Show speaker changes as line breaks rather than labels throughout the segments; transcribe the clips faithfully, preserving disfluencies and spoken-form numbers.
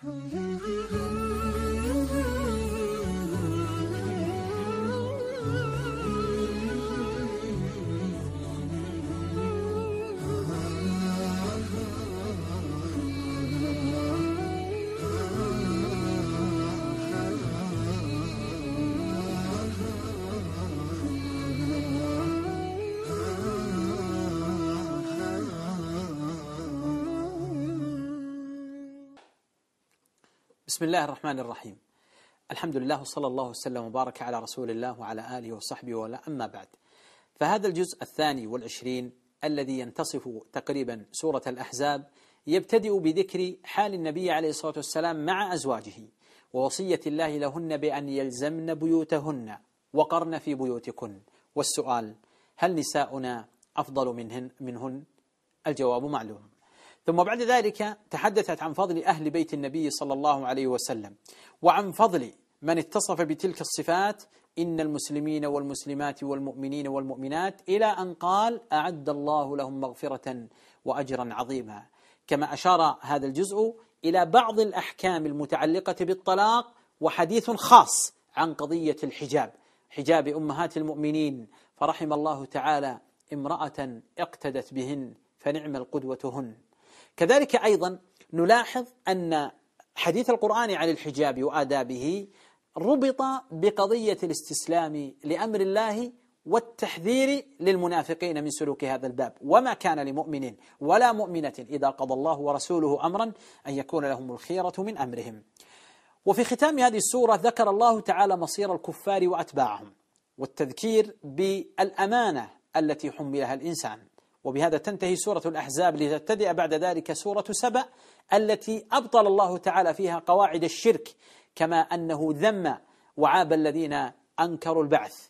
بسم الله الرحمن الرحيم. الحمد لله وصلى الله وسلم وبارك على رسول الله وعلى آله وصحبه ولا أما بعد، فهذا الجزء الثاني والعشرين الذي ينتصف تقريبا سورة الأحزاب يبتدئ بذكر حال النبي عليه الصلاة والسلام مع أزواجه ووصية الله لهن بأن يلزمن بيوتهن وقرن في بيوتكن. والسؤال: هل نساؤنا أفضل منهن منهن؟ الجواب معلوم. ثم بعد ذلك تحدثت عن فضل أهل بيت النبي صلى الله عليه وسلم وعن فضل من اتصف بتلك الصفات: إن المسلمين والمسلمات والمؤمنين والمؤمنات، إلى أن قال: أعد الله لهم مغفرة وأجرا عظيما. كما أشار هذا الجزء إلى بعض الأحكام المتعلقة بالطلاق وحديث خاص عن قضية الحجاب، حجاب أمهات المؤمنين، فرحم الله تعالى امرأة اقتدت بهن فنعم القدوة هن. كذلك أيضا نلاحظ أن حديث القرآن عن الحجاب وآدابه ربط بقضية الاستسلام لأمر الله والتحذير للمنافقين من سلوك هذا الباب. وما كان لمؤمن ولا مؤمنة إذا قضى الله ورسوله أمرا أن يكون لهم الخيرة من أمرهم. وفي ختام هذه السورة ذكر الله تعالى مصير الكفار وأتباعهم والتذكير بالأمانة التي حملها الإنسان. وبهذا تنتهي سورة الأحزاب لتبتدئ بعد ذلك سورة سبأ التي أبطل الله تعالى فيها قواعد الشرك، كما أنه ذم وعاب الذين أنكروا البعث،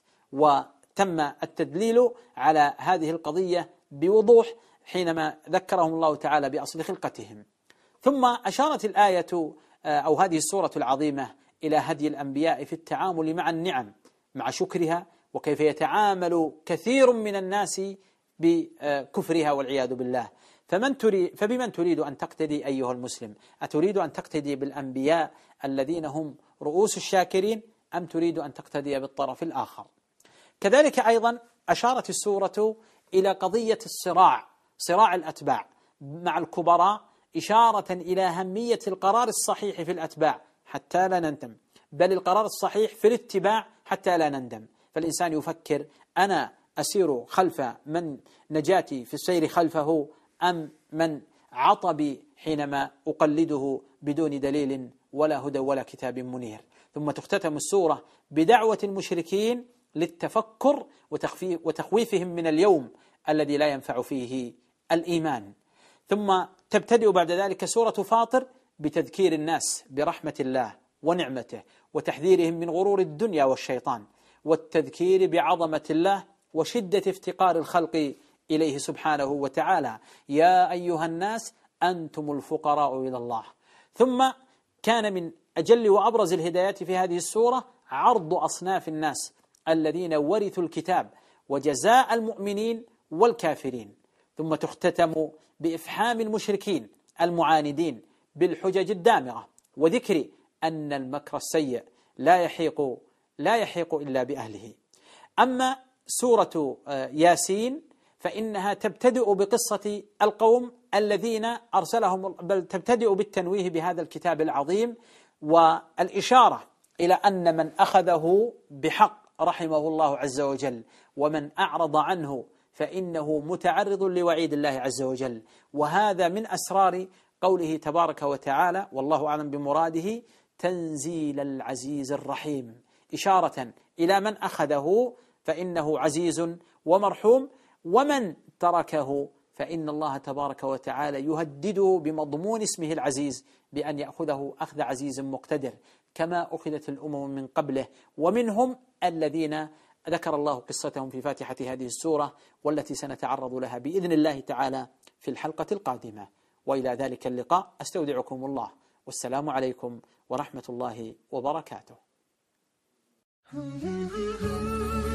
وتم التدليل على هذه القضية بوضوح حينما ذكرهم الله تعالى بأصل خلقتهم. ثم أشارت الآية أو هذه السورة العظيمة إلى هدي الأنبياء في التعامل مع النعم مع شكرها، وكيف يتعامل كثير من الناس بكفرها والعياذ بالله. فمن تريد فبمن تريد أن تقتدي أيها المسلم؟ أتريد أن تقتدي بالأنبياء الذين هم رؤوس الشاكرين، أم تريد أن تقتدي بالطرف الآخر؟ كذلك أيضا أشارت السورة إلى قضية الصراع، صراع الأتباع مع الكبراء، إشارة إلى أهمية القرار الصحيح في الأتباع حتى لا نندم، بل القرار الصحيح في الاتباع حتى لا نندم. فالإنسان يفكر: أنا أسير خلف من نجاتي في السير خلفه، أم من عطبي حينما أقلده بدون دليل ولا هدى ولا كتاب منير؟ ثم تختتم السورة بدعوة المشركين للتفكر وتخويفهم من اليوم الذي لا ينفع فيه الإيمان. ثم تبتدئ بعد ذلك سورة فاطر بتذكير الناس برحمة الله ونعمته وتحذيرهم من غرور الدنيا والشيطان، والتذكير بعظمة الله وشدة افتقار الخلق إليه سبحانه وتعالى: يا أيها الناس أنتم الفقراء إلى الله. ثم كان من أجل وأبرز الهدايات في هذه السورة عرض أصناف الناس الذين ورثوا الكتاب وجزاء المؤمنين والكافرين. ثم تختتم بإفحام المشركين المعاندين بالحجج الدامغة وذكر أن المكر السيء لا يحيق لا يحيق إلا بأهله. أما سورة ياسين فإنها تبتدئ بقصة القوم الذين أرسلهم، بل تبتدئ بالتنويه بهذا الكتاب العظيم والإشارة إلى أن من أخذه بحق رحمه الله عز وجل، ومن أعرض عنه فإنه متعرض لوعيد الله عز وجل. وهذا من أسرار قوله تبارك وتعالى، والله أعلم بمراده: تنزيل العزيز الرحيم، إشارة إلى من أخذه فإنه عزيز ومرحوم، ومن تركه فإن الله تبارك وتعالى يهدده بمضمون اسمه العزيز بأن يأخذه أخذ عزيز مقتدر، كما أخذت الأمم من قبله، ومنهم الذين ذكر الله قصتهم في فاتحة هذه السورة، والتي سنتعرض لها بإذن الله تعالى في الحلقة القادمة. وإلى ذلك اللقاء أستودعكم الله، والسلام عليكم ورحمة الله وبركاته.